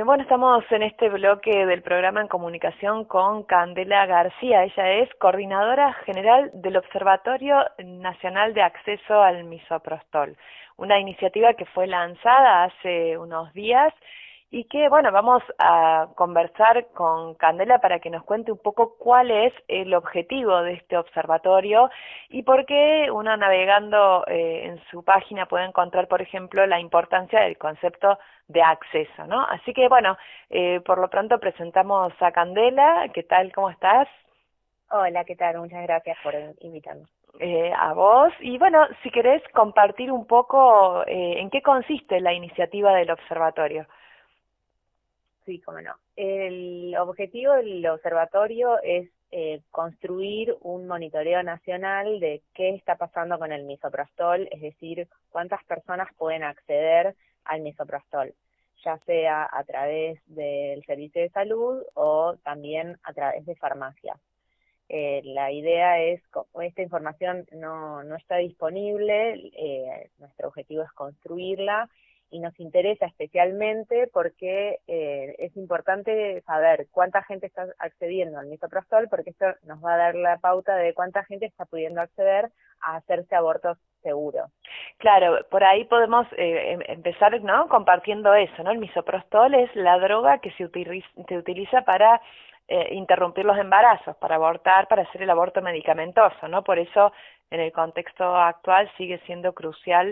Bueno, estamos en este bloque del programa en comunicación con Candela García. Ella es coordinadora general del Observatorio Nacional de Acceso al Misoprostol, una iniciativa que fue lanzada hace unos días y que, bueno, vamos a conversar con Candela para que nos cuente un poco cuál es el objetivo de este observatorio y por qué uno navegando en su página puede encontrar, por ejemplo, la importancia del concepto de acceso, ¿no? Así que, bueno, por lo pronto presentamos a Candela. ¿Qué tal? ¿Cómo estás? Hola, ¿qué tal? Muchas gracias por invitarme. A vos. Y bueno, si querés compartir un poco en qué consiste la iniciativa del observatorio. Sí, cómo no. El objetivo del observatorio es construir un monitoreo nacional de qué está pasando con el misoprostol, es decir, cuántas personas pueden acceder al misoprostol, ya sea a través del servicio de salud o también a través de farmacias. La idea es, como esta información no está disponible, nuestro objetivo es construirla y nos interesa especialmente porque es importante saber cuánta gente está accediendo al misoprostol, porque esto nos va a dar la pauta de cuánta gente está pudiendo acceder a hacerse abortos seguros. Claro, por ahí podemos empezar, ¿no?, compartiendo eso, ¿no? El misoprostol es la droga que se utiliza para interrumpir los embarazos, para abortar, para hacer el aborto medicamentoso, ¿no? Por eso, en el contexto actual sigue siendo crucial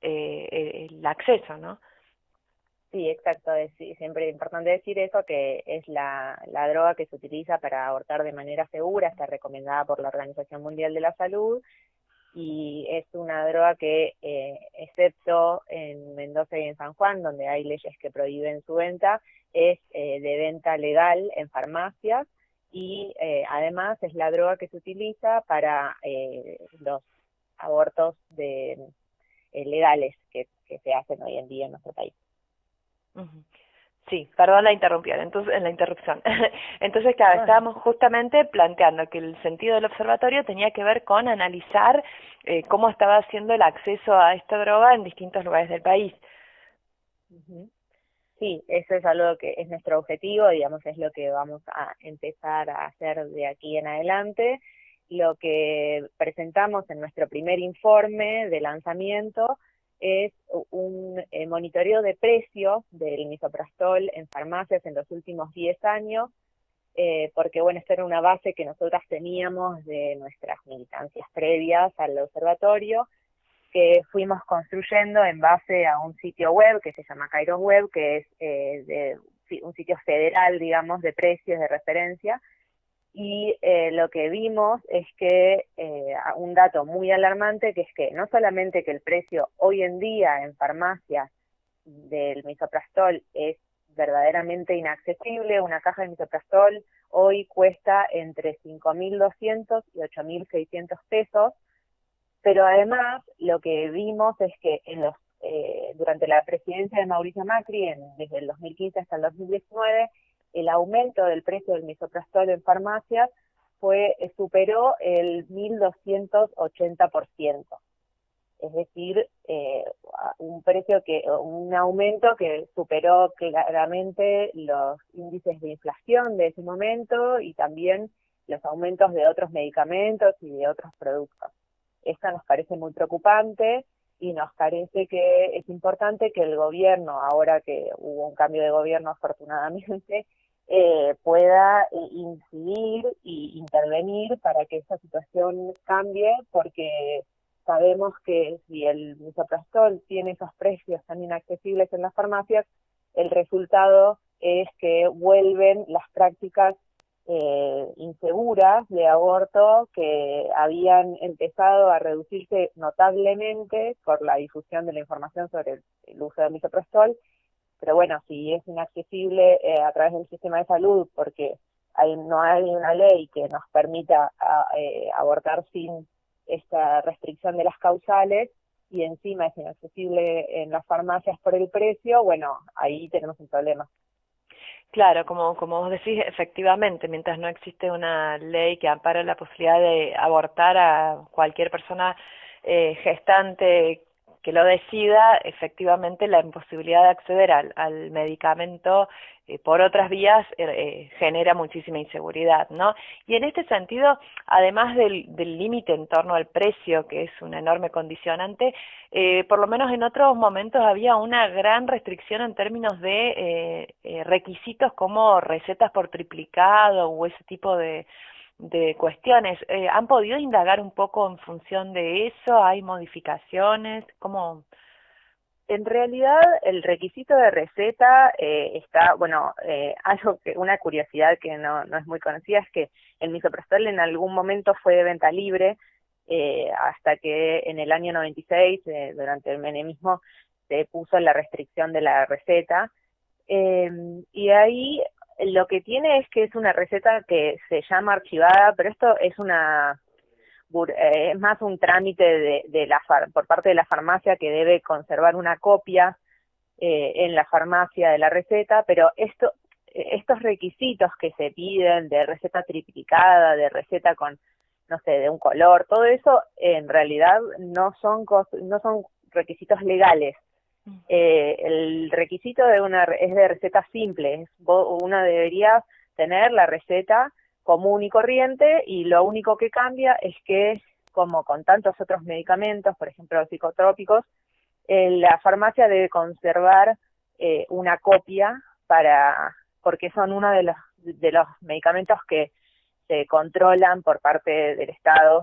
el acceso, ¿no? Sí, exacto, siempre es importante decir eso, que es la droga que se utiliza para abortar de manera segura, está recomendada por la Organización Mundial de la Salud, y es una droga que, excepto en Mendoza y en San Juan, donde hay leyes que prohíben su venta, es de venta legal en farmacias, y además es la droga que se utiliza para los abortos legales que se hacen hoy en día en nuestro país. Uh-huh. Sí, perdón la interrupción. Entonces, en la interrupción. Entonces, claro, estábamos justamente planteando que el sentido del observatorio tenía que ver con analizar cómo estaba haciendo el acceso a esta droga en distintos lugares del país. Uh-huh. Sí, eso es algo que es nuestro objetivo, digamos, es lo que vamos a empezar a hacer de aquí en adelante. Lo que presentamos en nuestro primer informe de lanzamiento es un monitoreo de precios del misoprostol en farmacias en los últimos 10 años, porque bueno, esta era una base que nosotras teníamos de nuestras militancias previas al observatorio, que fuimos construyendo en base a un sitio web que se llama Kairos Web, que es un sitio federal, digamos, de precios, de referencia, y lo que vimos es que un dato muy alarmante, que es que no solamente que el precio hoy en día en farmacias del misoprostol es verdaderamente inaccesible, una caja de misoprostol hoy cuesta entre 5.200 y 8.600 pesos, pero además lo que vimos es que durante la presidencia de Mauricio Macri, desde el 2015 hasta el 2019, el aumento del precio del misoprostol en farmacias superó el 1.280%. Es decir, un aumento que superó claramente los índices de inflación de ese momento y también los aumentos de otros medicamentos y de otros productos. Esto nos parece muy preocupante y nos parece que es importante que el gobierno, ahora que hubo un cambio de gobierno afortunadamente, pueda incidir e intervenir para que esta situación cambie, porque sabemos que si el misoprostol tiene esos precios tan inaccesibles en las farmacias, el resultado es que vuelven las prácticas inseguras de aborto que habían empezado a reducirse notablemente por la difusión de la información sobre el uso del misoprostol. Pero bueno, si es inaccesible a través del sistema de salud, porque no hay una ley que nos permita abortar sin esta restricción de las causales, y encima es inaccesible en las farmacias por el precio, bueno, ahí tenemos un problema. Claro, como vos decís, efectivamente, mientras no existe una ley que ampare la posibilidad de abortar a cualquier persona gestante que lo decida, efectivamente la imposibilidad de acceder al medicamento por otras vías genera muchísima inseguridad, ¿no? Y en este sentido, además del límite en torno al precio, que es un enorme condicionante, por lo menos en otros momentos había una gran restricción en términos de requisitos como recetas por triplicado o ese tipo de cuestiones. ¿Han podido indagar un poco en función de eso? ¿Hay modificaciones? ¿Cómo? En realidad, el requisito de receta está, bueno, una curiosidad que no es muy conocida es que el misoprostol en algún momento fue de venta libre, hasta que en el año 96, durante el menemismo, se puso la restricción de la receta, y ahí lo que tiene es que es una receta que se llama archivada, pero esto es es más un trámite por parte de la farmacia, que debe conservar una copia en la farmacia de la receta, pero estos requisitos que se piden de receta triplicada, de receta con, no sé, de un color, todo eso en realidad no son requisitos legales. El requisito es de receta simple. Uno debería tener la receta común y corriente, y lo único que cambia es que, como con tantos otros medicamentos, por ejemplo los psicotrópicos, la farmacia debe conservar una copia porque son uno de los medicamentos que se controlan por parte del Estado,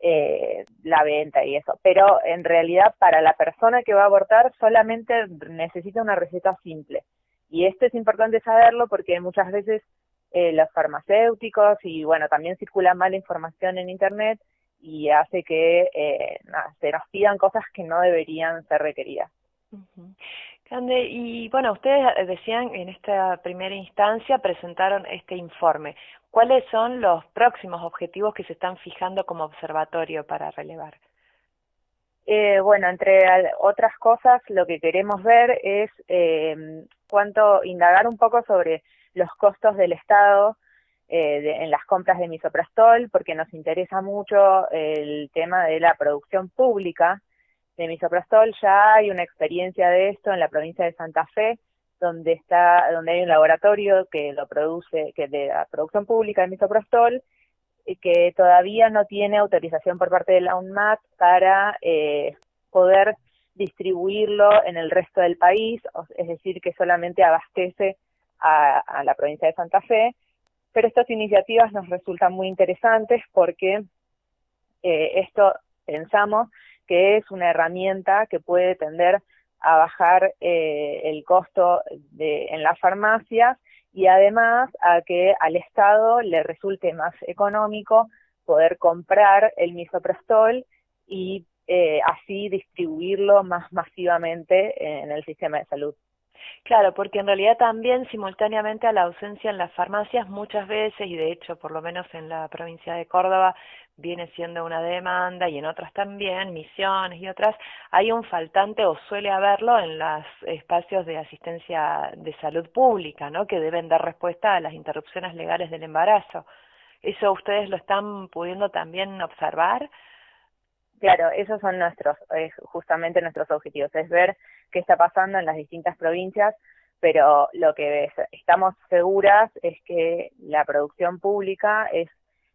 la venta y eso. Pero en realidad, para la persona que va a abortar solamente necesita una receta simple. Y esto es importante saberlo porque muchas veces los farmacéuticos, y bueno, también circula mala información en Internet y hace que se nos pidan cosas que no deberían ser requeridas. Uh-huh. Cande, y bueno, ustedes decían en esta primera instancia, presentaron este informe. ¿Cuáles son los próximos objetivos que se están fijando como observatorio para relevar? Bueno, entre otras cosas, lo que queremos ver es indagar un poco sobre los costos del Estado en las compras de misoprostol, porque nos interesa mucho el tema de la producción pública de misoprostol. Ya hay una experiencia de esto en la provincia de Santa Fe, donde hay un laboratorio que lo produce, que de la producción pública de misoprostol, que todavía no tiene autorización por parte de la UNMAT para poder distribuirlo en el resto del país, es decir, que solamente abastece a la provincia de Santa Fe. Pero estas iniciativas nos resultan muy interesantes porque esto pensamos que es una herramienta que puede tender a bajar el costo en las farmacias, y además a que al Estado le resulte más económico poder comprar el misoprostol y así distribuirlo más masivamente en el sistema de salud. Claro, porque en realidad también simultáneamente a la ausencia en las farmacias muchas veces, y de hecho por lo menos en la provincia de Córdoba viene siendo una demanda, y en otras también, Misiones y otras, hay un faltante, o suele haberlo, en los espacios de asistencia de salud pública, ¿no?, que deben dar respuesta a las interrupciones legales del embarazo. ¿Eso ustedes lo están pudiendo también observar? Claro, esos son justamente nuestros objetivos, es ver qué está pasando en las distintas provincias, pero lo que estamos seguras es que la producción pública es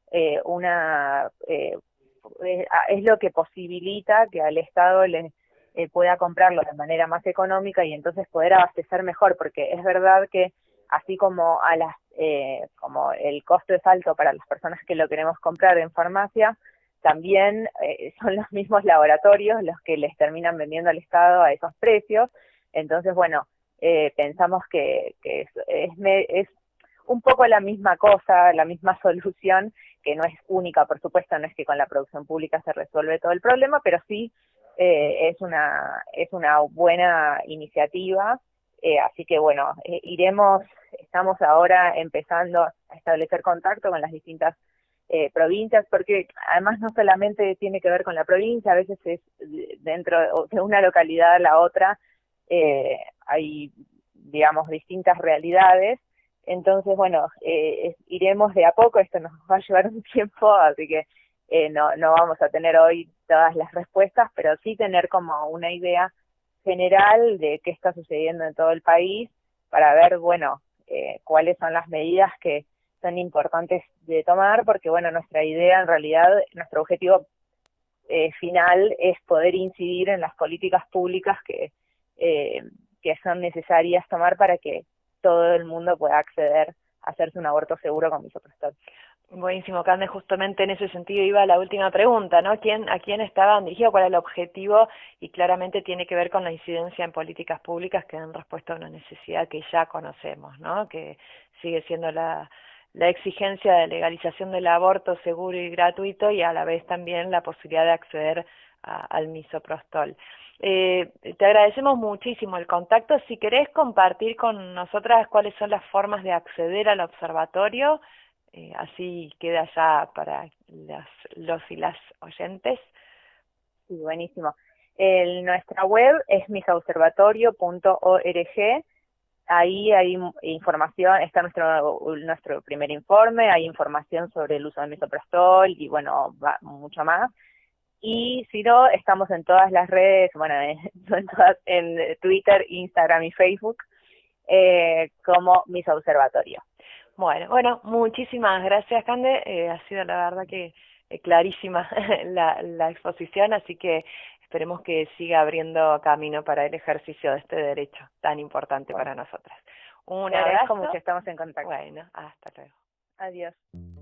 lo que posibilita que al Estado le pueda comprarlo de manera más económica y entonces poder abastecer mejor, porque es verdad que así como como el costo es alto para las personas que lo queremos comprar en farmacia, también son los mismos laboratorios los que les terminan vendiendo al Estado a esos precios. Entonces, bueno, pensamos que es un poco la misma cosa, la misma solución, que no es única, por supuesto, no es que con la producción pública se resuelve todo el problema, pero sí es una buena iniciativa. Así que bueno, estamos ahora empezando a establecer contacto con las distintas provincias, porque además no solamente tiene que ver con la provincia, a veces es dentro de una localidad a la otra, hay, digamos, distintas realidades. Entonces, bueno, iremos de a poco, esto nos va a llevar un tiempo, así que no vamos a tener hoy todas las respuestas, pero sí tener como una idea general de qué está sucediendo en todo el país para ver, bueno, cuáles son las medidas que son importantes de tomar, porque bueno, nuestra idea en realidad, nuestro objetivo final es poder incidir en las políticas públicas que son necesarias tomar para que todo el mundo pueda acceder a hacerse un aborto seguro con misoprostol. Buenísimo, Cande, justamente en ese sentido iba la última pregunta, ¿no? ¿A quién estaban dirigidos? ¿Cuál era el objetivo? Y claramente tiene que ver con la incidencia en políticas públicas que dan respuesta a una necesidad que ya conocemos, ¿no? Que sigue siendo la exigencia de legalización del aborto seguro y gratuito y a la vez también la posibilidad de acceder al misoprostol. Te agradecemos muchísimo el contacto. Si querés compartir con nosotras cuáles son las formas de acceder al observatorio, así queda ya para los y las oyentes. Sí, buenísimo. Nuestra web es misaobservatorio.org. Ahí hay información, está nuestro primer informe, hay información sobre el uso del misoprostol y bueno, mucho más. Y si no, estamos en todas las redes, bueno, en Twitter, Instagram y Facebook, como Misobservatorio. Bueno, muchísimas gracias, Cande. Ha sido la verdad que clarísima la exposición, así que esperemos que siga abriendo camino para el ejercicio de este derecho tan importante para nosotras. Un Te agradezco abrazo. mucho, estamos en contacto. Bueno, hasta luego. Adiós.